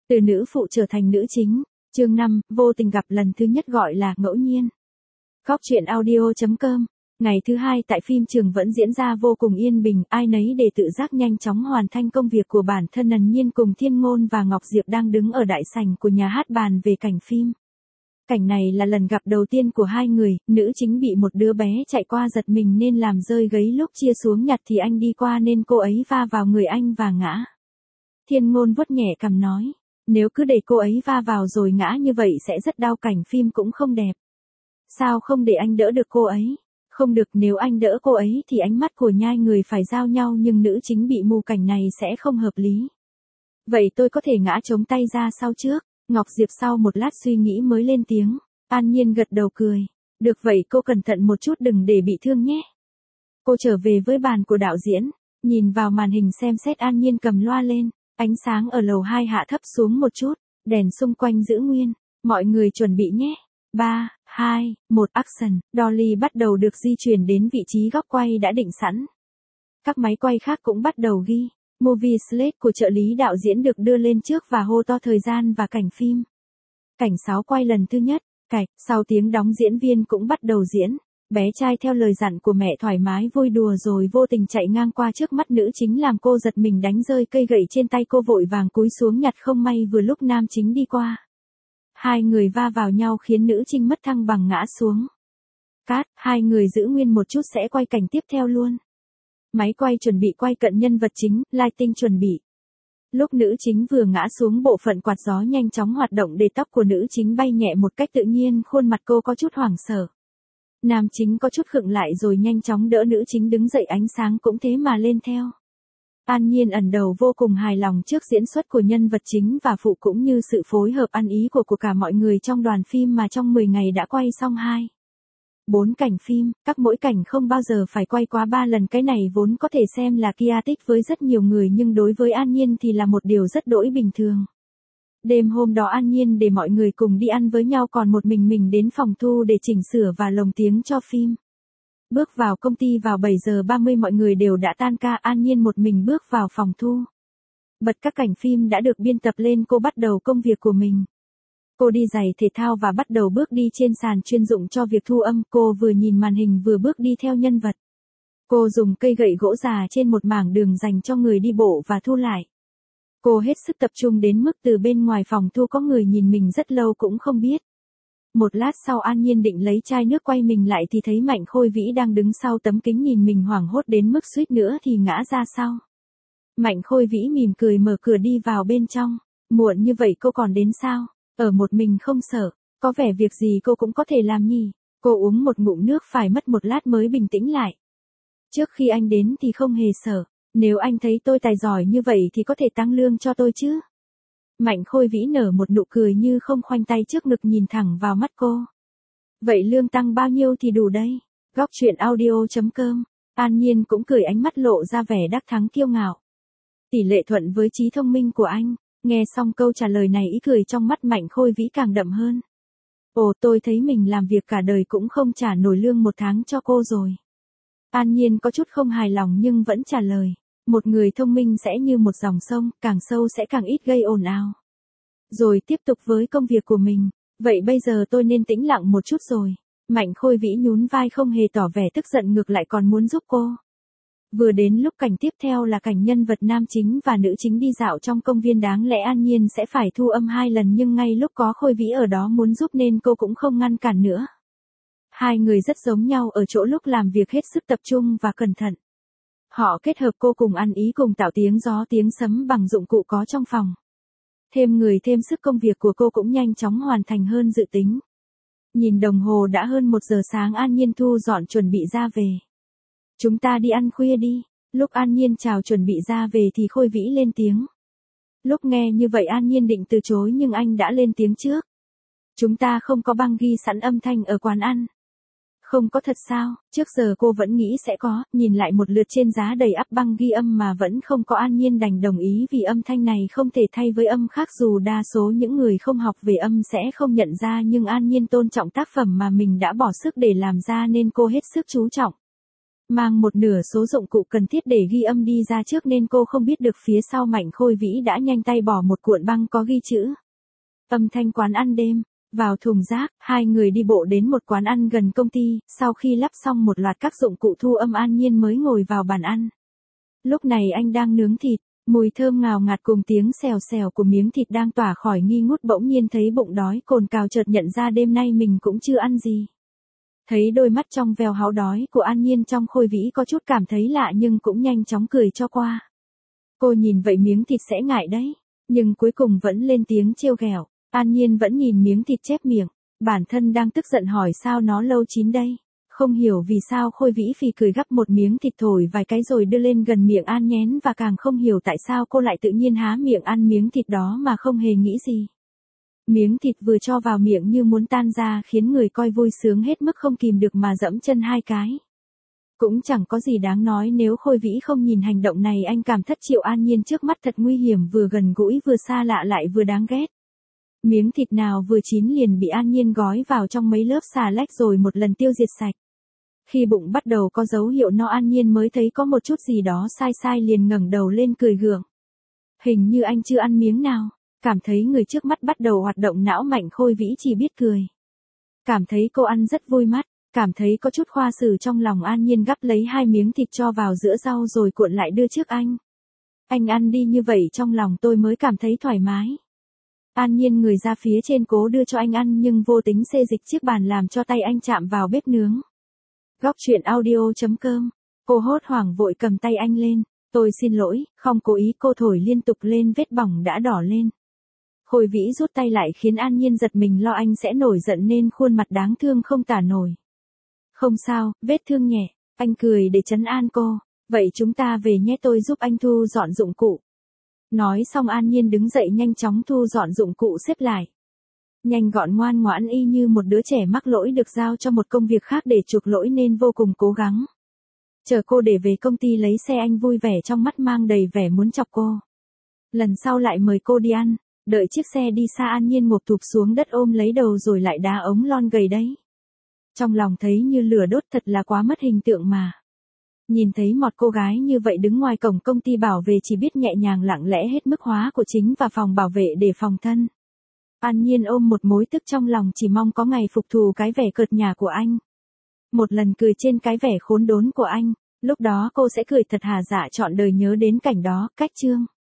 Từ nữ phụ trở thành nữ chính. Chương 5, vô tình gặp lần thứ nhất gọi là ngẫu nhiên. Góc truyện audio.com. Ngày thứ hai tại phim trường vẫn diễn ra vô cùng yên bình, ai nấy để tự giác nhanh chóng hoàn thành công việc của bản thân. Ân Nhiên cùng Thiên Ngôn và Ngọc Diệp đang đứng ở đại sảnh của nhà hát bàn về cảnh phim. Cảnh này là lần gặp đầu tiên của hai người, nữ chính bị một đứa bé chạy qua giật mình nên làm rơi gáy, lúc chia xuống nhặt thì anh đi qua nên cô ấy va vào người anh và ngã. Thiên Ngôn vuốt nhẹ cằm nói, nếu cứ để cô ấy va vào rồi ngã như vậy sẽ rất đau, cảnh phim cũng không đẹp. Sao không để anh đỡ được cô ấy? Không được, nếu anh đỡ cô ấy thì ánh mắt của nhai người phải giao nhau, nhưng nữ chính bị mù, cảnh này sẽ không hợp lý. Vậy tôi có thể ngã chống tay ra sau trước. Ngọc Diệp sau một lát suy nghĩ mới lên tiếng. An Nhiên gật đầu cười. Được vậy, cô cẩn thận một chút đừng để bị thương nhé. Cô trở về với bàn của đạo diễn, nhìn vào màn hình xem xét. An Nhiên cầm loa lên, ánh sáng ở lầu 2 hạ thấp xuống một chút, đèn xung quanh giữ nguyên. Mọi người chuẩn bị nhé. 3, 2, 1 action. Dolly bắt đầu được di chuyển đến vị trí góc quay đã định sẵn. Các máy quay khác cũng bắt đầu ghi. Movie slate của trợ lý đạo diễn được đưa lên trước và hô to thời gian và cảnh phim. Cảnh 6 quay lần thứ nhất, cạch, sau tiếng đóng diễn viên cũng bắt đầu diễn. Bé trai theo lời dặn của mẹ thoải mái vui đùa rồi vô tình chạy ngang qua trước mắt nữ chính làm cô giật mình, đánh rơi cây gậy trên tay cô, vội vàng cúi xuống nhặt, không may vừa lúc nam chính đi qua. Hai người va vào nhau khiến nữ chính mất thăng bằng ngã xuống. Cát, hai người giữ nguyên một chút sẽ quay cảnh tiếp theo luôn. Máy quay chuẩn bị quay cận nhân vật chính, lighting chuẩn bị. Lúc nữ chính vừa ngã xuống, bộ phận quạt gió nhanh chóng hoạt động để tóc của nữ chính bay nhẹ một cách tự nhiên, khuôn mặt cô có chút hoảng sợ. Nam chính có chút khựng lại rồi nhanh chóng đỡ nữ chính đứng dậy, ánh sáng cũng thế mà lên theo. An Nhiên ẩn đầu vô cùng hài lòng trước diễn xuất của nhân vật chính và phụ cũng như sự phối hợp ăn ý của cả mọi người trong đoàn phim mà trong 10 ngày đã quay xong 4 cảnh phim, các mỗi cảnh không bao giờ phải quay quá 3 lần. Cái này vốn có thể xem là chaotic với rất nhiều người, nhưng đối với An Nhiên thì là một điều rất đỗi bình thường. Đêm hôm đó An Nhiên để mọi người cùng đi ăn với nhau, còn một mình đến phòng thu để chỉnh sửa và lồng tiếng cho phim. Bước vào công ty vào 7 giờ 30 mọi người đều đã tan ca, An Nhiên một mình bước vào phòng thu. Bật các cảnh phim đã được biên tập lên, cô bắt đầu công việc của mình. Cô đi giày thể thao và bắt đầu bước đi trên sàn chuyên dụng cho việc thu âm. Cô vừa nhìn màn hình vừa bước đi theo nhân vật. Cô dùng cây gậy gỗ già trên một mảng đường dành cho người đi bộ và thu lại. Cô hết sức tập trung đến mức từ bên ngoài phòng thu có người nhìn mình rất lâu cũng không biết. Một lát sau An Nhiên định lấy chai nước quay mình lại thì thấy Mạnh Khôi Vĩ đang đứng sau tấm kính nhìn mình, hoảng hốt đến mức suýt nữa thì ngã ra sau. Mạnh Khôi Vĩ mỉm cười mở cửa đi vào bên trong. Muộn như vậy cô còn đến sao? Ở một mình không sợ, có vẻ việc gì cô cũng có thể làm nhỉ. Cô uống một ngụm nước, phải mất một lát mới bình tĩnh lại. Trước khi anh đến thì không hề sợ, nếu anh thấy tôi tài giỏi như vậy thì có thể tăng lương cho tôi chứ. Mạnh Khôi Vĩ nở một nụ cười như không, khoanh tay trước ngực nhìn thẳng vào mắt cô. Vậy lương tăng bao nhiêu thì đủ đây? Góc truyện audio.com. An Nhiên cũng cười, ánh mắt lộ ra vẻ đắc thắng kiêu ngạo. Tỷ lệ thuận với trí thông minh của anh. Nghe xong câu trả lời này, ý cười trong mắt Mạnh Khôi Vĩ càng đậm hơn. Ồ, tôi thấy mình làm việc cả đời cũng không trả nổi lương 1 tháng cho cô rồi. An Nhiên có chút không hài lòng nhưng vẫn trả lời. Một người thông minh sẽ như một dòng sông, càng sâu sẽ càng ít gây ồn ào. Rồi tiếp tục với công việc của mình. Vậy bây giờ tôi nên tĩnh lặng một chút rồi. Mạnh Khôi Vĩ nhún vai, không hề tỏ vẻ tức giận, ngược lại còn muốn giúp cô. Vừa đến lúc cảnh tiếp theo là cảnh nhân vật nam chính và nữ chính đi dạo trong công viên, đáng lẽ An Nhiên sẽ phải thu âm 2 lần nhưng ngay lúc có Khôi Vĩ ở đó muốn giúp nên cô cũng không ngăn cản nữa. Hai người rất giống nhau ở chỗ lúc làm việc hết sức tập trung và cẩn thận. Họ kết hợp cô cùng ăn ý, cùng tạo tiếng gió tiếng sấm bằng dụng cụ có trong phòng. Thêm người thêm sức, công việc của cô cũng nhanh chóng hoàn thành hơn dự tính. Nhìn đồng hồ đã hơn 1 giờ sáng, An Nhiên thu dọn chuẩn bị ra về. Chúng ta đi ăn khuya đi. Lúc An Nhiên chào chuẩn bị ra về thì Khôi Vĩ lên tiếng. Lúc nghe như vậy An Nhiên định từ chối nhưng anh đã lên tiếng trước. Chúng ta không có băng ghi sẵn âm thanh ở quán ăn. Không có thật sao? Trước giờ cô vẫn nghĩ sẽ có, nhìn lại một lượt trên giá đầy ắp băng ghi âm mà vẫn không có. An Nhiên đành đồng ý vì âm thanh này không thể thay với âm khác, dù đa số những người không học về âm sẽ không nhận ra, nhưng An Nhiên tôn trọng tác phẩm mà mình đã bỏ sức để làm ra nên cô hết sức chú trọng. Mang một nửa số dụng cụ cần thiết để ghi âm đi ra trước nên cô không biết được phía sau Mạnh Khôi Vĩ đã nhanh tay bỏ một cuộn băng có ghi chữ âm thanh quán ăn đêm vào thùng rác. Hai người đi bộ đến một quán ăn gần công ty, sau khi lắp xong một loạt các dụng cụ thu âm An Nhiên mới ngồi vào bàn ăn. Lúc này anh đang nướng thịt, mùi thơm ngào ngạt cùng tiếng xèo xèo của miếng thịt đang tỏa khỏi nghi ngút. Bỗng nhiên thấy bụng đói cồn cào, chợt nhận ra đêm nay mình cũng chưa ăn gì. Thấy đôi mắt trong veo háo đói của An Nhiên, trong Khôi Vĩ có chút cảm thấy lạ nhưng cũng nhanh chóng cười cho qua. Cô nhìn vậy miếng thịt sẽ ngại đấy, nhưng cuối cùng vẫn lên tiếng trêu ghẹo. An Nhiên vẫn nhìn miếng thịt chép miệng, bản thân đang tức giận hỏi sao nó lâu chín đây. Không hiểu vì sao Khôi Vĩ phì cười gắp một miếng thịt thổi vài cái rồi đưa lên gần miệng An nhén, và càng không hiểu tại sao cô lại tự nhiên há miệng ăn miếng thịt đó mà không hề nghĩ gì. Miếng thịt vừa cho vào miệng như muốn tan ra khiến người coi vui sướng hết mức không kìm được mà dẫm chân hai cái. Cũng chẳng có gì đáng nói nếu Khôi Vĩ không nhìn hành động này. Anh cảm thất Triệu An Nhiên trước mắt thật nguy hiểm, vừa gần gũi vừa xa lạ lại vừa đáng ghét. Miếng thịt nào vừa chín liền bị An Nhiên gói vào trong mấy lớp xà lách rồi một lần tiêu diệt sạch. Khi bụng bắt đầu có dấu hiệu no, An Nhiên mới thấy có một chút gì đó sai sai, liền ngẩng đầu lên cười gượng. Hình như anh chưa ăn miếng nào. Cảm thấy người trước mắt bắt đầu hoạt động não, Mạnh Khôi Vĩ chỉ biết cười. Cảm thấy cô ăn rất vui mắt, cảm thấy có chút khoa xử trong lòng. An Nhiên gắp lấy hai miếng thịt cho vào giữa rau rồi cuộn lại đưa trước anh. Anh ăn đi, như vậy trong lòng tôi mới cảm thấy thoải mái. An Nhiên người ra phía trên cố đưa cho anh ăn nhưng vô tính xê dịch chiếc bàn làm cho tay anh chạm vào bếp nướng. Góc truyện audio.com. Cô hốt hoảng vội cầm tay anh lên. Tôi xin lỗi, không cố ý. Cô thổi liên tục lên vết bỏng đã đỏ lên. Khôi Vĩ rút tay lại khiến An Nhiên giật mình, lo anh sẽ nổi giận nên khuôn mặt đáng thương không tả nổi. Không sao, vết thương nhẹ. Anh cười để trấn an cô. Vậy chúng ta về nhé, tôi giúp anh thu dọn dụng cụ. Nói xong An Nhiên đứng dậy nhanh chóng thu dọn dụng cụ xếp lại. Nhanh gọn ngoan ngoãn y như một đứa trẻ mắc lỗi được giao cho một công việc khác để chuộc lỗi nên vô cùng cố gắng. Chờ cô để về công ty lấy xe, anh vui vẻ, trong mắt mang đầy vẻ muốn chọc cô. Lần sau lại mời cô đi ăn. Đợi chiếc xe đi xa, An Nhiên ngộp thụp xuống đất ôm lấy đầu rồi lại đá ống lon gầy đấy. Trong lòng thấy như lửa đốt, thật là quá mất hình tượng mà. Nhìn thấy một cô gái như vậy đứng ngoài cổng công ty bảo vệ, chỉ biết nhẹ nhàng lặng lẽ hết mức hóa của chính và phòng bảo vệ để phòng thân. An Nhiên ôm một mối tức trong lòng, chỉ mong có ngày phục thù cái vẻ cợt nhả của anh. Một lần cười trên cái vẻ khốn đốn của anh, lúc đó cô sẽ cười thật hà dạ trọn đời nhớ đến cảnh đó. Cách chương